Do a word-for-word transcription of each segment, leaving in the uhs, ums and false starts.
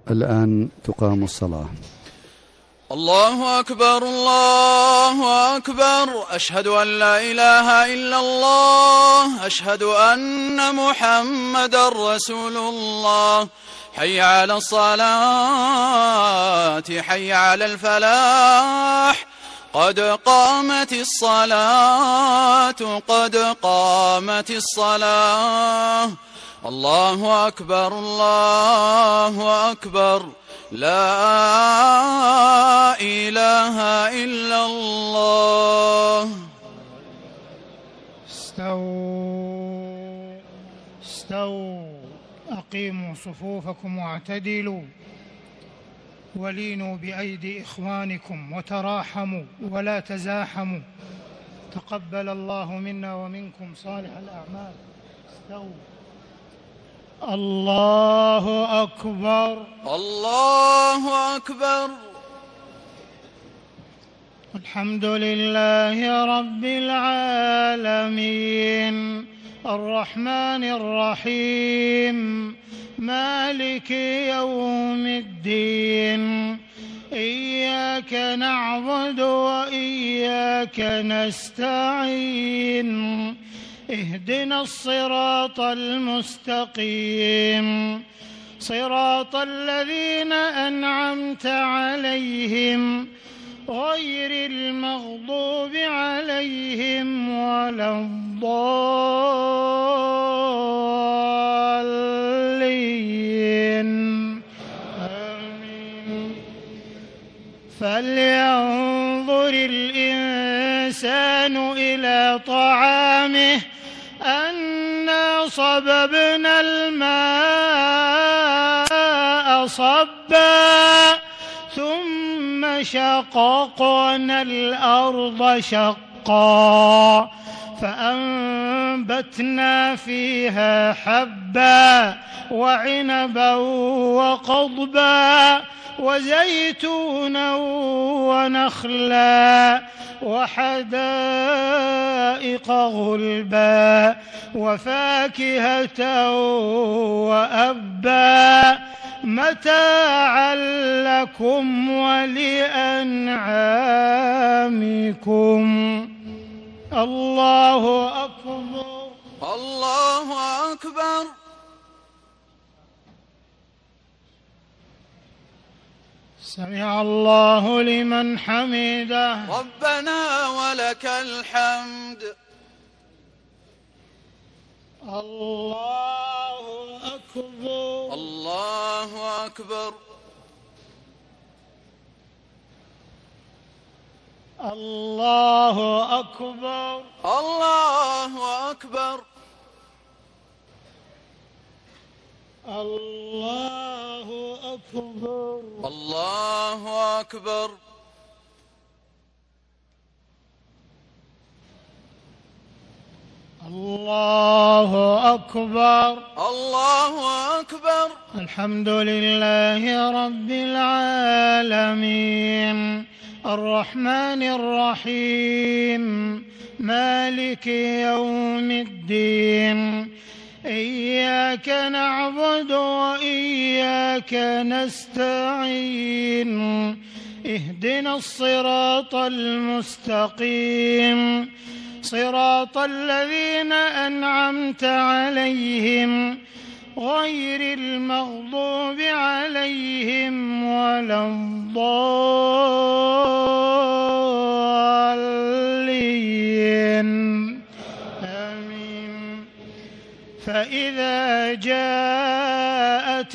الآن تقام الصلاة. الله أكبر الله أكبر، أشهد أن لا إله إلا الله، أشهد أن محمدا رسول الله. حي على الصلاة، حي على الفلاح، قد قامت الصلاة، قد قامت الصلاة. الله أكبر الله أكبر، لا إله إلا الله. استووا استووا أقيموا صفوفكم واعتدلوا ولينوا بأيدي إخوانكم وتراحموا ولا تزاحموا. تقبل الله منا ومنكم صالح الأعمال. استووا. الله أكبر الله أكبر. الحمد لله رب العالمين، الرحمن الرحيم، مالك يوم الدين. إياك نعبد وإياك نستعين، اهدنا الصراط المستقيم، صراط الذين أنعمت عليهم غير المغضوب عليهم ولا الضالين. آمين. فلينظر الإنسان إلى طعامه أنا صببنا الماء صبا ثم شققنا الأرض شقا فأنبتنا فيها حبا وعنبا وقضبا وزيتونا ونخلا وحدائق غلبا وفاكهة وأبا متاعا لكم ولأنعامكم. الله أكبر الله أكبر. سمع الله لمن حمده. ربنا ولك الحمد. الله أكبر الله أكبر. الله أكبر الله أكبر. الله أكبر الله أكبر. الله أكبر الله أكبر. الحمد لله رب العالمين، الرحمن الرحيم، مالك يوم الدين. إياك نعبد وإياك نستعين، اهدنا الصراط المستقيم، صراط الذين أنعمت عليهم غير المغضوب عليهم ولا الضالين. آمين. فإذا جاءت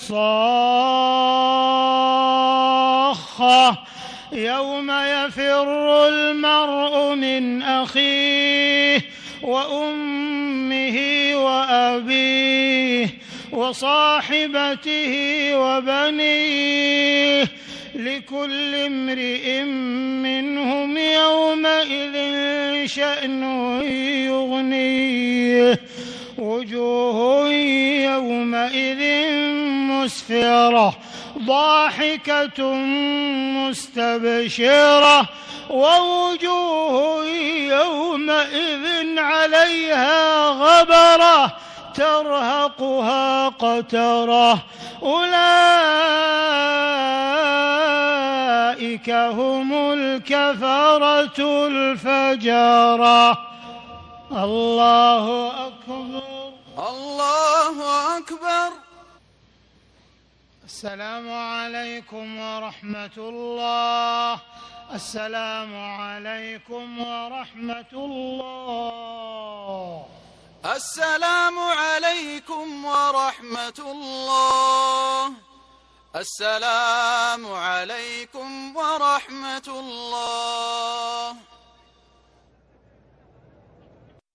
الصاخة يوم يفر المرء من أخيه وأمه وأبيه وصاحبته وبنيه لكل امرئ منهم يومئذ شأن يغنيه. وجوه يومئذ مسفرة ضاحكة مستبشرة ووجوه يومئذ عليها غبرة ترهقها قترة أولئك هم الكفرة الفجرة. الله أكبر. الله أكبر. السلام عليكم ورحمة الله. السلام عليكم ورحمة الله. السلام عليكم ورحمة الله. السلام عليكم ورحمة الله.